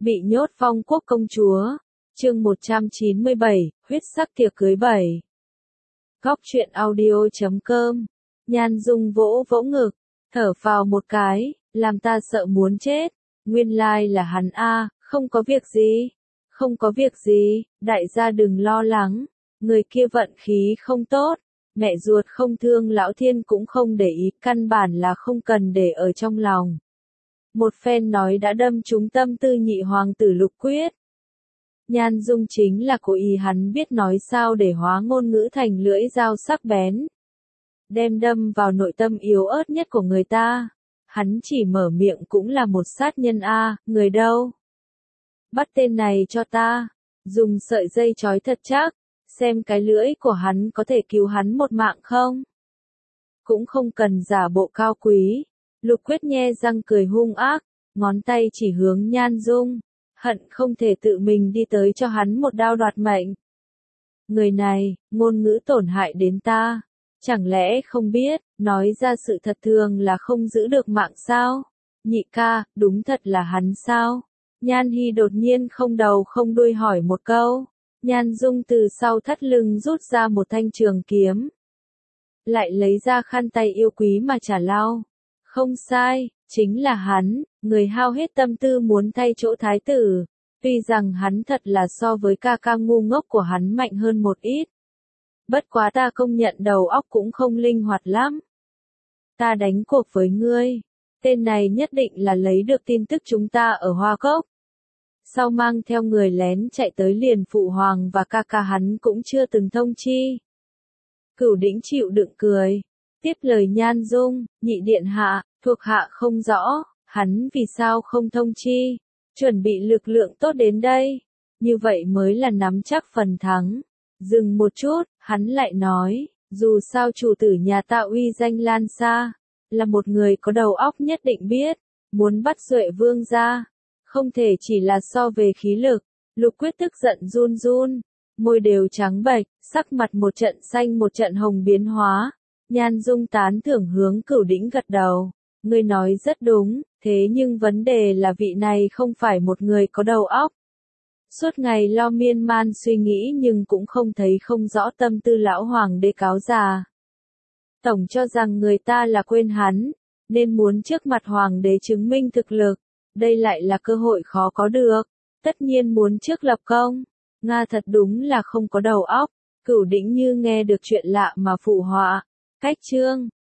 Bị nhốt Phong Quốc công chúa. Chương 197, huyết sắc tiệc cưới 7. Góc truyện audio.com. Nhan Dung vỗ vỗ ngực, thở phào một cái, làm ta sợ muốn chết. Nguyên lai là hắn a, không có việc gì. Không có việc gì, đại gia đừng lo lắng. Người kia vận khí không tốt. Mẹ ruột không thương lão thiên cũng không để ý, căn bản là không cần để ở trong lòng. Một phen nói đã đâm trúng tâm tư nhị hoàng tử Lục Quyết. Nhan Dung chính là cố ý, hắn biết nói sao để hóa ngôn ngữ thành lưỡi dao sắc bén. Đem đâm vào nội tâm yếu ớt nhất của người ta. Hắn chỉ mở miệng cũng là một sát nhân a, người đâu? Bắt tên này cho ta. Dùng sợi dây trói thật chắc. Xem cái lưỡi của hắn có thể cứu hắn một mạng không? Cũng không cần giả bộ cao quý. Lục Quyết nhe răng cười hung ác, ngón tay chỉ hướng Nhan Dung, hận không thể tự mình đi tới cho hắn một đao đoạt mệnh. Người này, ngôn ngữ tổn hại đến ta, chẳng lẽ không biết, nói ra sự thật thường là không giữ được mạng sao? Nhị ca, đúng thật là hắn sao? Nhan Hi đột nhiên không đầu không đuôi hỏi một câu. Nhan Dung từ sau thắt lưng rút ra một thanh trường kiếm. Lại lấy ra khăn tay yêu quý mà trả lau. Không sai, chính là hắn, người hao hết tâm tư muốn thay chỗ thái tử. Tuy rằng hắn thật là so với ca ca ngu ngốc của hắn mạnh hơn một ít. Bất quá ta công nhận đầu óc cũng không linh hoạt lắm. Ta đánh cuộc với ngươi. Tên này nhất định là lấy được tin tức chúng ta ở Hoa Cốc. Sau mang theo người lén chạy tới liền phụ hoàng và ca ca hắn cũng chưa từng thông chi. Cửu Đỉnh chịu đựng cười. Tiếp lời Nhan Dung, nhị điện hạ, thuộc hạ không rõ, hắn vì sao không thông chi, chuẩn bị lực lượng tốt đến đây, như vậy mới là nắm chắc phần thắng. Dừng một chút, hắn lại nói, dù sao chủ tử nhà ta uy danh lan xa, là một người có đầu óc nhất định biết, muốn bắt Duệ Vương ra, không thể chỉ là so về khí lực. Lục Quyết tức giận run run, môi đều trắng bệch, sắc mặt một trận xanh một trận hồng biến hóa. Nhan Dung tán thưởng hướng Cửu Đỉnh gật đầu. Ngươi nói rất đúng, thế nhưng vấn đề là vị này không phải một người có đầu óc. Suốt ngày lo miên man suy nghĩ nhưng cũng không thấy không rõ tâm tư lão hoàng đế cáo già. Tổng cho rằng người ta là quên hắn, nên muốn trước mặt hoàng đế chứng minh thực lực. Đây lại là cơ hội khó có được. Tất nhiên muốn trước lập công. Nga thật đúng là không có đầu óc. Cửu Đỉnh như nghe được chuyện lạ mà phụ họa. Cách chương.